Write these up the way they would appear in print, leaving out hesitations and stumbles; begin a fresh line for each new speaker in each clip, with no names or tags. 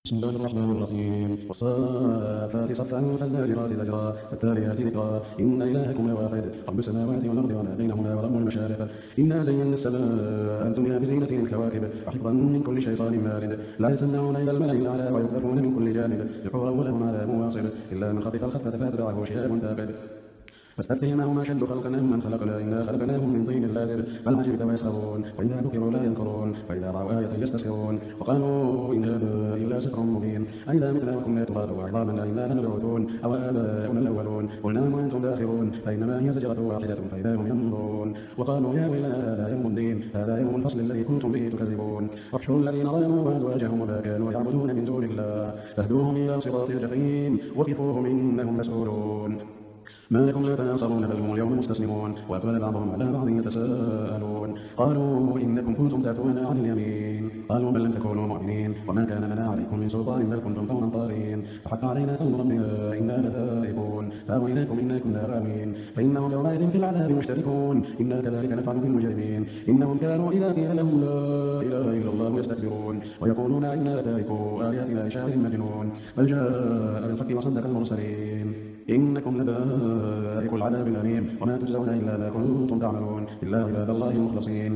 بسم الله الرحمن الرحيم والصافات صفا فالزاجرات زجرا فالتاليات ذكرا إن إلهكم لواحد رب السماوات والأرض وما بينهما ورب المشارق إنا زينا السماء الدنيا بزينة الكواكب وحفظا من كل شيطان مارد لا يسمعون إلى الملأ الأعلى ويقذفون من كل جانب دحورا ولهم عذاب واصب إلا من خطف الخطفة فأتبعه شهاب ثاقب فاستفتهم أهم أشد خلقا ممن خلقنا إنا خلقناهم من طين لازب بل عجبت ويسخرون وإذا ذكروا لا يذكرون وإذا رأوا آية يستسخرون وقالوا إن هذا إلا سحر مبين أئذا متنا وكنا ترابا وعظاما أئنا لمبعوثون أو آباؤنا الأولون قل نعم وأنتم داخرون فإنما هي زجرة واحدة فإذا هم ينظرون وقالوا يا ويلنا هذا يوم الدين هذا يوم الفصل الذي كنتم به تكذبون واحشروا الذين ظلموا وأزواجهم وما كانوا يعبدون من دون الله فاهدوهم إلى صراط الجحيم وقفوهم إنهم مسؤولون ما لكم لا تناصرون بل هم اليوم مستسلمون وأقبل بعضهم على بعض يتساءلون قالوا إنكم كنتم تأتون عن اليمين قالوا بل لم تكونوا مؤمنين وما كان لنا عليكم من سلطان بل كنتم قوما طاغين فحق علينا قول ربنا إنا لتائبون فأغويناكم إنا كنا غامين فإنهم يومئذ في العذاب مشتركون إنا كذلك نفعل بالمجرمين إنهم كانوا إذا قيل لهم لا إله إلا الله يستكبرون ويقولون إنا لتاركو آلهتنا لشاعر مجنون بل جاء بالحق وصدق المرسلين إنكم لذائقوا العذاب الأليم وما تجزون إلا ما كنتم تعملون إلا عباد الله المخلصين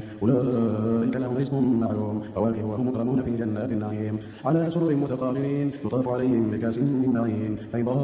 أولئك لهم رزق معلوم فواكه وهم مكرمون في جنات النعيم على سرر متقابلين يطاف عليهم بكأس من معين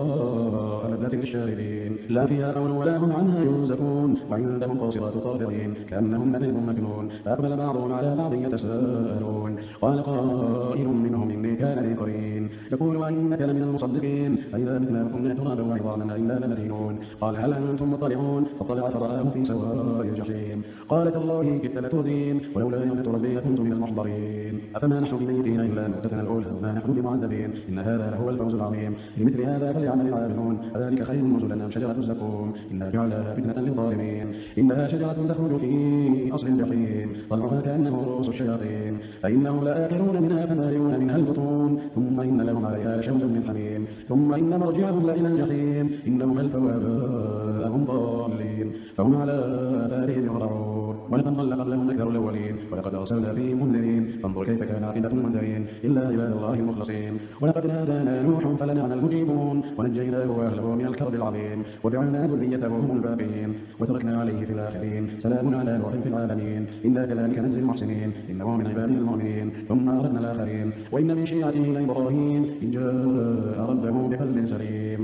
بيضاء لذة للشاربين لا فيها قول ولا هم عنها ينزفون وعندهم قاصرات الطارقين كأنهم بيض مكنون فأقبل بعضهم على بعض يتساءلون قال قائل منهم إني كان لي قرين يقول وإنك لمن المصدقين أئذا متنا وكنا ترابا وعظاما أئنا لمدينون قال هل أنتم مطلعون فطلع فرآه في سواء الجحيم قال تالله كدت لتردين ولولا نعمة ربي لكنت من المحضرين أفما نحن بميتين إلا موتتنا الأولى وما نحن بمعذبين إن هذا لهو الفوز العظيم لمثل هذا فليعمل العاملون أذلك خير نزلا أم شجرة الزقوم إنا جعلها فتنة للظالمين إنها شجرة تخرج في أصل الجحيم طلعها كأنه رؤوس الشياطين فإنهم لآكلون منها فمالئون منها البطون ثم إن لهم عليها لشوبا من حميم ثم إن مرجعهم لإلى الجحيم إنهم ألفوا آباءهم ضالين فهم على آثارهم يهرعون ولقد ضل قبلهم أكثر الأولين ولقد أرسلنا فيهم منذرين فانظر كيف كان عاقبة المنذرين إلا عباد الله المخلصين ولقد نادانا نوح فلنعم المجيبون ونجيناه وأهله من الكرب العظيم وجعلنا ذريته هم الباقين وتركنا عليه في الآخرين سلام على نوح في العالمين إنا كذلك نجزي المحسنين إنه من عبادنا المؤمنين ثم أردنا الآخرين وإن من شيعته لإبراهيم إن جاء ربه بقلب سليم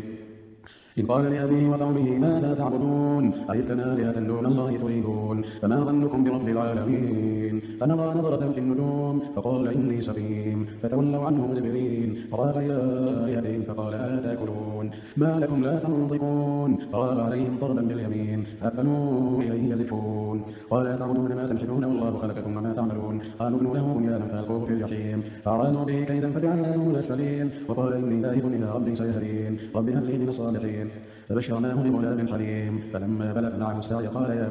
إذ قال لأبيه وقومه ماذا تعبدون أئفكا آلهة دون الله تريدون فما ظنكم برب العالمين فنظر نظرة في النجوم فقال إني سقيم فتولوا عنه مدبرين فراغ إلى آلهتهم فقال ألا تأكلون ما لكم لا تنطقون فراغ عليهم ضربا باليمين فأقبلوا إليه يزفون قال أتعبدون ما تنحتون والله خلقكم وما تعملون قالوا ابنوا له بنيانا فألقوه في الجحيم فأرادوا به كيدا فجعلناه الأسفلين وقال إني ذاهب إلى ربي سيهدين رب هب لي من الصالحين فبشرناه بغلام حليم فلما بلغ معه السعي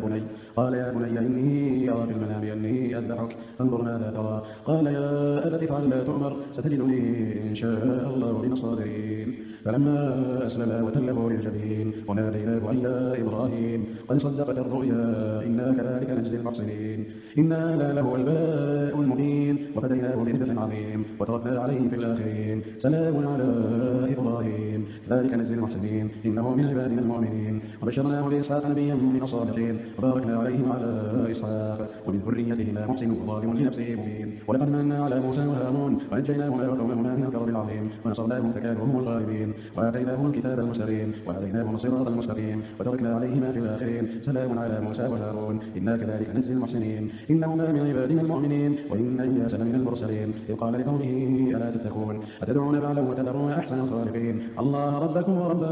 قال يا بني إني أرى في المنام أني أذبحك فانظر ماذا ترى قال يا أبت افعل ما تؤمر ستجدني إن شاء الله من الصابرين فلما أسلما وتله للجبين وناديناه أن يا إبراهيم قد صدقت الرؤيا إنا كذلك نجزي المحسنين إنا له البلاء المبين وفديناه بذبح عظيم وتركنا عليه في الآخرين سلام على إبراهيم ذلك نجزي المحسنين إنه من عبادنا المؤمنين وبشرناه بإسحاق نبيا من الصالحين وباركنا عليه وعلى إسحاق ومن ذريتهما محسن وظالم لنفسه مبين ولقد مننا على موسى وهارون ونجيناهما وقومهما من الكرب العظيم ونصرناهم فكانوا هم الغالبين وآتيناهم الكتاب المستقيم وهديناهم الصراط المستقيم وتركنا عليهما في الآخرين سلام على موسى وهارون إنا كذلك نجزي المحسنين إنهما من عبادنا المؤمنين وإن إلياس لمن المرسلين إذ قال لقومه ألا تتقون أتدعون بعلا وتذرون أحسن الخالقين الله ربكم ورب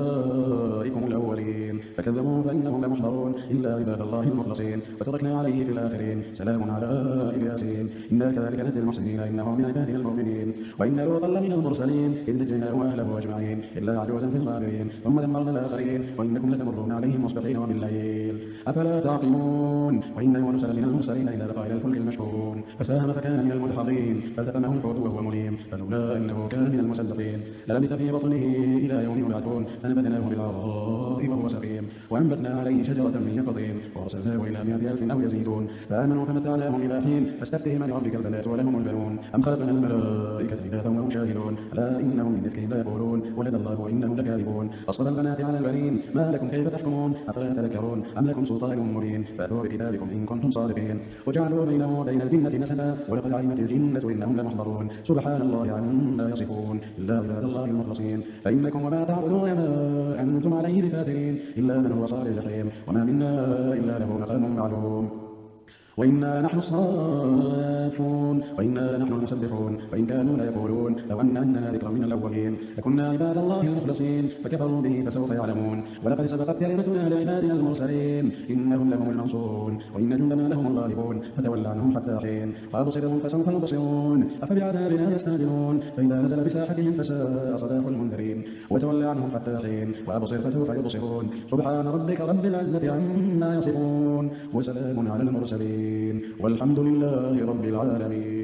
آبائكم الأولين فكذبوا فإنهم لمحضرون إلا عباد الله المخلصين وتركنا عليه في الآخرين سلام على آل ياسين إنا كذلك نجزي المحسنين إنه من عبادنا المؤمنين وإن لوطا لمن المرسلين إذ نجيناه وأهله أجمعين إلا عجوزا في الغابرين ثم دمرنا الآخرين وإنكم لتمرون عليهم مصبحين وبالليل أفلا تعقلون وإن يونس لمن المرسلين إذا لقى إلى الفلك المشحون فساهم فكان من المدحضين فالتقمه الحوت وهو مليم فلولا إنه كان من المصدقين للبث في بطنه إلى يوم يبعثون فنبذناه بالعراء وهو سقيم وأنبتنا عليه شجرة من يقطين وأرسلناه إلى 100,000 أو يزيدون فآمنوا فمتعناهم إلى حين فاستفتهم لربك البنات ولهم البنون أم خلقنا الملائكة إناثا وهم شاهدون ألا إنهم من إفكهم ليقولون ولد الله وإنهم لكاذبون أصطفى البنات على البنين ما لكم كيف تحكمون أفلا تذكرون أم لكم سلطان مبين فأتوا بكتابكم إن كنتم صادقين وجعلوا بينه وبين الجنة نسبا ولقد علمت الجنة إنهم لمحضرون سبحان الله عما يصفون إلا عباد الله المخلصين فإنكم وما تعبدون ما أنتم عليه بفاترين إلا من هو صالح الجحيم وما منا إلا له مقام معلوم وإنا لنحن الصافون وإنا لنحن المسبحون وإن كانوا ليقولون لو أن عندنا ذكرا من الأولين لكنا عباد الله المخلصين فكفروا به فسوف يعلمون ولقد سبقت كلمتنا لعبادنا المرسلين إنهم لهم المنصورون وإن جندنا لهم الغالبون فتول عنهم حتى حين وأبصرهم فسوف يبصرون أفبعذابنا يستعجلون فإذا نزل بساحتهم فساء صباح المنذرين وتول عنهم حتى حين وأبصر فسوف يبصرون سبحان ربك رب العزة عما يصفون وسلام على المرسلين والحمد لله رب العالمين.